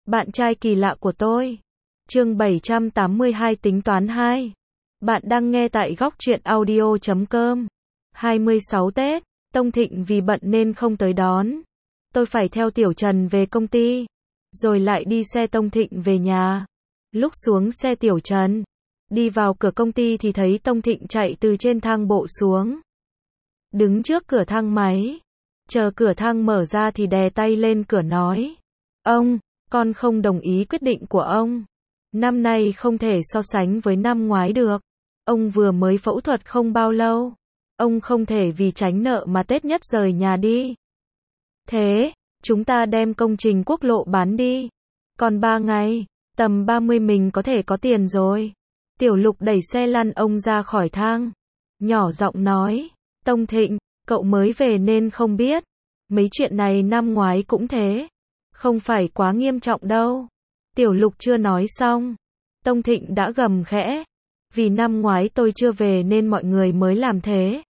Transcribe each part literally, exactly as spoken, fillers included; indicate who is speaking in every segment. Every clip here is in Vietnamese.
Speaker 1: Bạn trai kỳ lạ của tôi. Chương bảy trăm tám mươi hai tính toán hai. Bạn đang nghe tại góc truyện audio chấm com. hai mươi sáu Tết, Tông Thịnh vì bận nên không tới đón. Tôi phải theo Tiểu Trần về công ty, rồi lại đi xe Tông Thịnh về nhà. Lúc xuống xe Tiểu Trần, đi vào cửa công ty thì thấy Tông Thịnh chạy từ trên thang bộ xuống. Đứng trước cửa thang máy, chờ cửa thang mở ra thì đè tay lên cửa nói: "Ông, con không đồng ý quyết định của ông. Năm nay không thể so sánh với năm ngoái được. Ông vừa mới phẫu thuật không bao lâu. Ông không thể vì tránh nợ mà Tết nhất rời nhà đi. Thế, chúng ta đem công trình quốc lộ bán đi. Còn ba ngày, tầm ba mươi mình có thể có tiền rồi." Tiểu Lục đẩy xe lăn ông ra khỏi thang, nhỏ giọng nói: "Tông Thịnh, cậu mới về nên không biết. Mấy chuyện này năm ngoái cũng thế. Không phải quá nghiêm trọng đâu." Tiểu Lục chưa nói xong, Tông Thịnh đã gầm khẽ: "Vì năm ngoái tôi chưa về nên mọi người mới làm thế.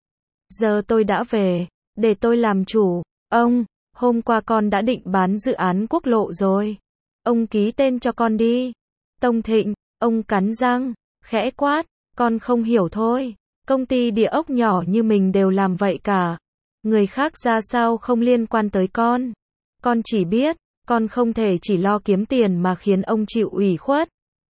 Speaker 1: Giờ tôi đã về, để tôi làm chủ. Ông, hôm qua con đã định bán dự án quốc lộ rồi. Ông ký tên cho con đi." Tông Thịnh, ông cắn răng, khẽ quát: "Con không hiểu thôi. Công ty địa ốc nhỏ như mình đều làm vậy cả. Người khác ra sao không liên quan tới con. Con chỉ biết, con không thể chỉ lo kiếm tiền mà khiến ông chịu ủy khuất.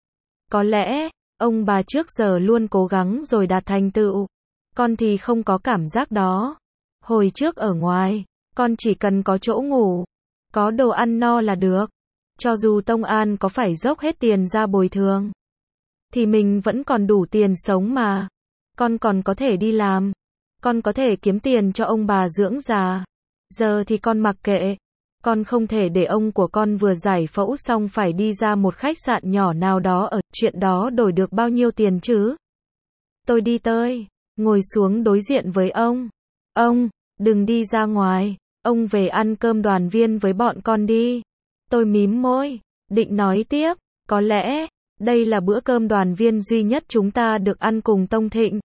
Speaker 1: Có lẽ, ông bà trước giờ luôn cố gắng rồi đạt thành tựu. Con thì không có cảm giác đó. Hồi trước ở ngoài, con chỉ cần có chỗ ngủ, có đồ ăn no là được. Cho dù Tông An có phải dốc hết tiền ra bồi thường, thì mình vẫn còn đủ tiền sống mà. Con còn có thể đi làm. Con có thể kiếm tiền cho ông bà dưỡng già. Giờ thì con mặc kệ. Con không thể để ông của con vừa giải phẫu xong phải đi ra một khách sạn nhỏ nào đó ở, chuyện đó đổi được bao nhiêu tiền chứ?" Tôi đi tới, ngồi xuống đối diện với ông. "Ông, đừng đi ra ngoài. Ông về ăn cơm đoàn viên với bọn con đi." Tôi mím môi, định nói tiếp: "Có lẽ, đây là bữa cơm đoàn viên duy nhất chúng ta được ăn cùng Tông Thịnh.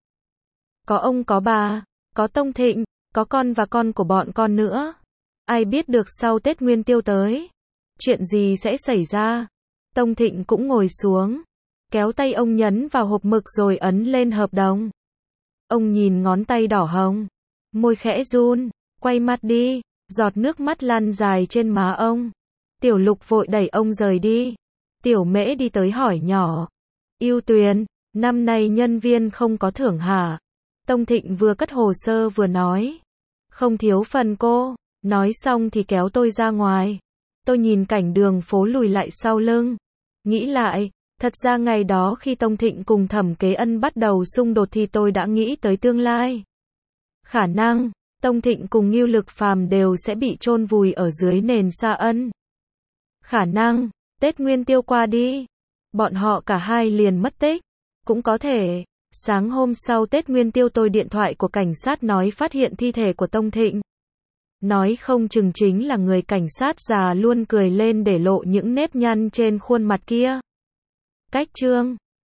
Speaker 1: Có ông có bà, có Tông Thịnh, có con và con của bọn con nữa. Ai biết được sau Tết Nguyên Tiêu tới, chuyện gì sẽ xảy ra." Tông Thịnh cũng ngồi xuống, kéo tay ông nhấn vào hộp mực rồi ấn lên hợp đồng. Ông nhìn ngón tay đỏ hồng, môi khẽ run, quay mặt đi, giọt nước mắt lăn dài trên má ông. Tiểu Lục vội đẩy ông rời đi. Tiểu Mễ đi tới hỏi nhỏ: "Ưu Tuyền, năm nay nhân viên không có thưởng hả?" Tông Thịnh vừa cất hồ sơ vừa nói: "Không thiếu phần cô." Nói xong thì kéo tôi ra ngoài. Tôi nhìn cảnh đường phố lùi lại sau lưng, nghĩ lại, thật ra ngày đó khi Tông Thịnh cùng Thẩm Kế Ân bắt đầu xung đột thì tôi đã nghĩ tới tương lai. Khả năng, Tông Thịnh cùng Ngưu Lực Phàm đều sẽ bị chôn vùi ở dưới nền Sa Ân. Khả năng, Tết Nguyên Tiêu qua đi, bọn họ cả hai liền mất tích. Cũng có thể, sáng hôm sau Tết Nguyên Tiêu tôi điện thoại của cảnh sát nói phát hiện thi thể của Tông Thịnh. Nói không chừng chính là người cảnh sát già luôn cười lên để lộ những nếp nhăn trên khuôn mặt kia. Cách chương